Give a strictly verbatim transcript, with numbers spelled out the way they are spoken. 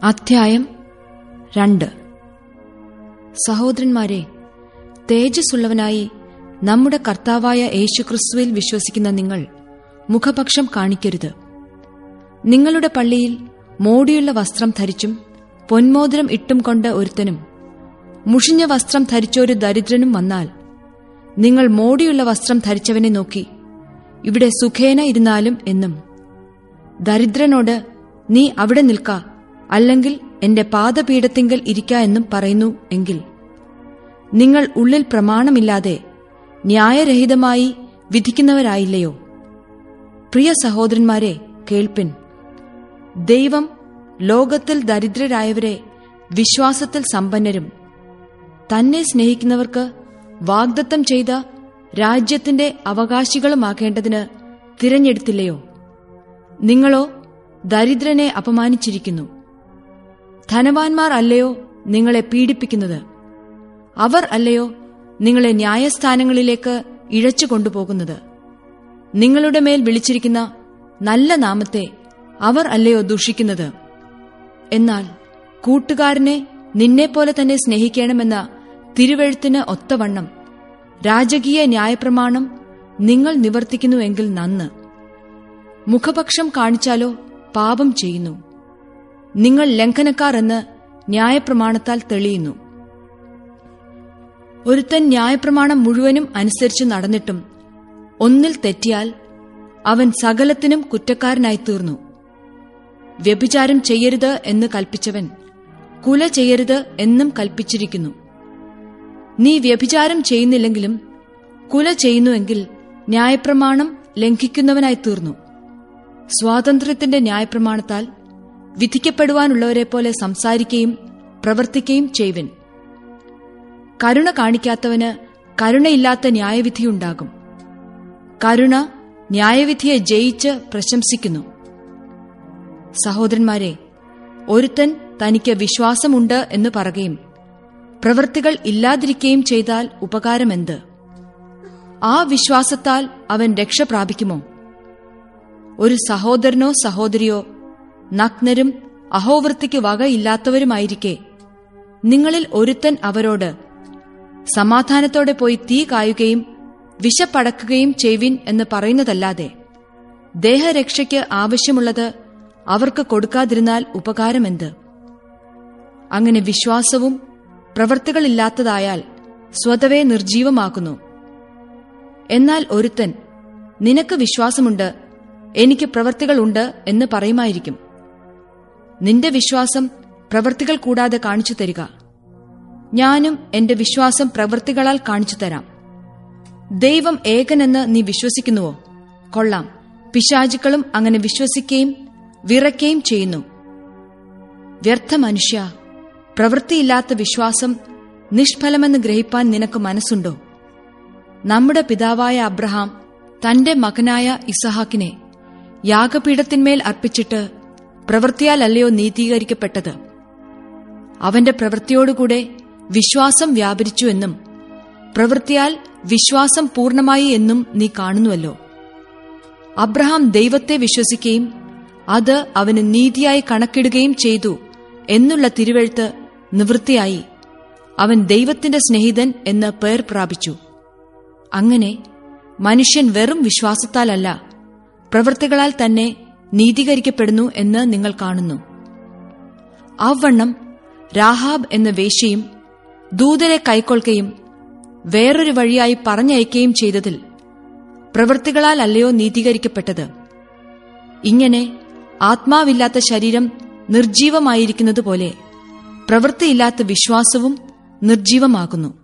അധ്യായം രണ്ട്. സഹോദരന്മാരെ, തേജസ്സുള്ളവനായി നമ്മുടെ കർത്താവായ യേശുക്രിസ്തുവിൽ വിശ്വസിക്കുന്ന നിങ്ങൾ മുഖപക്ഷം കാണിക്കരുത്. നിങ്ങളുടെ പള്ളിയിൽ മോടിയുള്ള വസ്ത്രം ധരിച്ചും പൊന്മോതിരം ഇട്ടും കൊണ്ട് ഒരുത്തനും മുഷിഞ്ഞ വസ്ത്രം ധരിച്ചൊരു ദരിദ്രനും വന്നാൽ, നിങ്ങൾ മോടിയുള്ള വസ്ത്രം ധരിച്ചവനെ നോക്കി ഇവിടെ സുഖേന ഇരുന്നാലും എന്നും, ദരിദ്രനോട് നീ അവിടെ നിൽക്ക, അല്ലെങ്കിൽ എന്റെ പാദപീഠത്തിങ്കൽ ഇരിക്ക എന്നും പറയുന്നു എങ്കിൽ, നിങ്ങൾ ഉള്ളിൽ പ്രമാണമില്ലാതെ ന്യായരഹിതമായി വിധിക്കുന്നവരായില്ലയോ? പ്രിയ സഹോദരന്മാരെ, കേൾപ്പിൻ. ദൈവം ലോകത്തിൽ ദരിദ്രരായവരെ വിശ്വാസത്തിൽ സമ്പന്നരും തന്നെ സ്നേഹിക്കുന്നവർക്ക് വാഗ്ദത്തം ചെയ്ത രാജ്യത്തിന്റെ അവകാശികളുമാക്കേണ്ടതിന് തിരഞ്ഞെടുത്തില്ലയോ? നിങ്ങളോ ദരിദ്രനെ അപമാനിച്ചിരിക്കുന്നു. ധനവാന്മാർ അല്ലയോ നിങ്ങളെ പീഡിപ്പിക്കുന്നത്? അവർ അല്ലയോ നിങ്ങളെ ന്യായസ്ഥാനങ്ങളിലേക്ക് ഇഴച്ചു കൊണ്ടുപോകുന്നത്? നിങ്ങളുടെ മേൽ വിളിച്ചിരിക്കുന്ന നല്ല നാമത്തെ അവർ അല്ലയോ ദൂഷിക്കുന്നത്? എന്നാൽ കൂട്ടുകാരനെ നിന്നെപ്പോലെ തന്നെ സ്നേഹിക്കണമെന്ന തിരുവെഴുത്തിന് ഒത്തവണ്ണം രാജകീയ ന്യായപ്രമാണം നിങ്ങൾ നിവർത്തിക്കുന്നുവെങ്കിൽ നന്ന്. മുഖപക്ഷം കാണിച്ചാലോ പാപം ചെയ്യുന്നു. നിങ്ങൾ ലംഘനക്കാർ എന്ന് ന്യായപ്രമാണത്താൽ തെളിയുന്നു. ഒരുത്തൻ ന്യായപ്രമാണം മുഴുവനും അനുസരിച്ച് നടന്നിട്ടും ഒന്നിൽ തെറ്റിയാൽ അവൻ സകലത്തിനും കുറ്റക്കാരനായി തീർന്നു. വ്യഭിചാരം ചെയ്യരുത് എന്ന് കൽപ്പിച്ചവൻ കുല ചെയ്യരുത് എന്നും കൽപ്പിച്ചിരിക്കുന്നു. നീ വ്യഭിചാരം ചെയ്യുന്നില്ലെങ്കിലും കുല ചെയ്യുന്നുവെങ്കിൽ ന്യായപ്രമാണം ലംഘിക്കുന്നവനായി തീർന്നു. സ്വാതന്ത്ര്യത്തിന്റെ ന്യായപ്രമാണത്താൽ വിധിക്കപ്പെടുവാനുള്ളവരെ പോലെ സംസാരിക്കുകയും പ്രവർത്തിക്കുകയും ചെയ്വൻ. കരുണ കാണിക്കാത്തവന് കരുണയില്ലാത്ത ന്യായവിധിയുണ്ടാകും. കരുണ ന്യായവിധിയെ ജയിച്ച് പ്രശംസിക്കുന്നു. സഹോദരന്മാരെ, ഒരുത്തൻ തനിക്ക് വിശ്വാസമുണ്ട് എന്ന് പറയുകയും പ്രവൃത്തികൾ ഇല്ലാതിരിക്കുകയും ചെയ്താൽ ഉപകാരമെന്ത്? ആ വിശ്വാസത്താൽ അവൻ രക്ഷ പ്രാപിക്കുമോ? ഒരു സഹോദരനോ സഹോദരിയോ നഗ്നരും അഹോവൃത്തിക്ക് വകയില്ലാത്തവരുമായിരിക്കെ നിങ്ങളിൽ ഒരുത്തൻ അവരോട് സമാധാനത്തോടെ പോയി തീ കായുകയും വിശപ്പടക്കുകയും ചെയ്വിൻ എന്ന് പറയുന്നതല്ലാതെ ദേഹരക്ഷയ്ക്ക് ആവശ്യമുള്ളത് അവർക്ക് കൊടുക്കാതിരുന്നാൽ ഉപകാരമെന്ത്? അങ്ങനെ വിശ്വാസവും പ്രവൃത്തികളില്ലാത്തതായാൽ സ്വതവേ നിർജീവമാക്കുന്നു. എന്നാൽ ഒരുത്തൻ നിനക്ക് വിശ്വാസമുണ്ട്, എനിക്ക് പ്രവൃത്തികളുണ്ട് എന്ന് പറയുമായിരിക്കും. നിന്റെ വിശ്വാസം പ്രവൃത്തികൾ കൂടാതെ കാണിച്ചു തരിക. ഞാനും എന്റെ വിശ്വാസം പ്രവൃത്തികളാൽ കാണിച്ചു തരാം. ദൈവം ഏകനെന്ന് നീ വിശ്വസിക്കുന്നുവോ? കൊള്ളാം. പിശാചുക്കളും അങ്ങനെ വിശ്വസിക്കുകയും വിറയ്ക്കുകയും ചെയ്യുന്നു. വ്യർത്ഥ മനുഷ്യ, പ്രവൃത്തിയില്ലാത്ത വിശ്വാസം നിഷ്ഫലമെന്ന് ഗ്രഹിപ്പാൻ നിനക്ക് മനസ്സുണ്ടോ? നമ്മുടെ പിതാവായ അബ്രഹാം തന്റെ മകനായ ഇസഹാക്കിനെ യാഗപീഠത്തിന്മേൽ അർപ്പിച്ചിട്ട് പ്രവൃത്തിയാലല്ലയോ നീതീകരിക്കപ്പെട്ടത്? അവന്റെ പ്രവൃത്തിയോടുകൂടെ വിശ്വാസം വ്യാപരിച്ചു എന്നും പ്രവൃത്തിയാൽ വിശ്വാസം പൂർണ്ണമായി എന്നും നീ കാണുന്നുവല്ലോ. അബ്രഹാം ദൈവത്തെ വിശ്വസിക്കുകയും അത് അവന് നീതിയായി കണക്കിടുകയും ചെയ്തു എന്നുള്ള തിരുവെഴുത്ത് നിവൃത്തിയായി അവൻ ദൈവത്തിന്റെ സ്നേഹിതൻ എന്ന് പേർ പ്രാപിച്ചു. അങ്ങനെ മനുഷ്യൻ വെറും വിശ്വാസത്താലല്ല, പ്രവൃത്തികളാൽ തന്നെ നീതീകരിക്കപ്പെടുന്നു എന്ന് നിങ്ങൾ കാണുന്നു. അവണ്ണം രാഹാബ് എന്ന വേശ്യയും ദൂതരെ കൈക്കൊള്ളുകയും വേറൊരു വഴിയായി പറഞ്ഞയക്കുകയും ചെയ്തതിൽ പ്രവൃത്തികളാൽ അല്ലയോ നീതീകരിക്കപ്പെട്ടത്? ഇങ്ങനെ ആത്മാവില്ലാത്ത ശരീരം നിർജീവമായിരിക്കുന്നതുപോലെ പ്രവൃത്തിയില്ലാത്ത വിശ്വാസവും നിർജീവമാകുന്നു.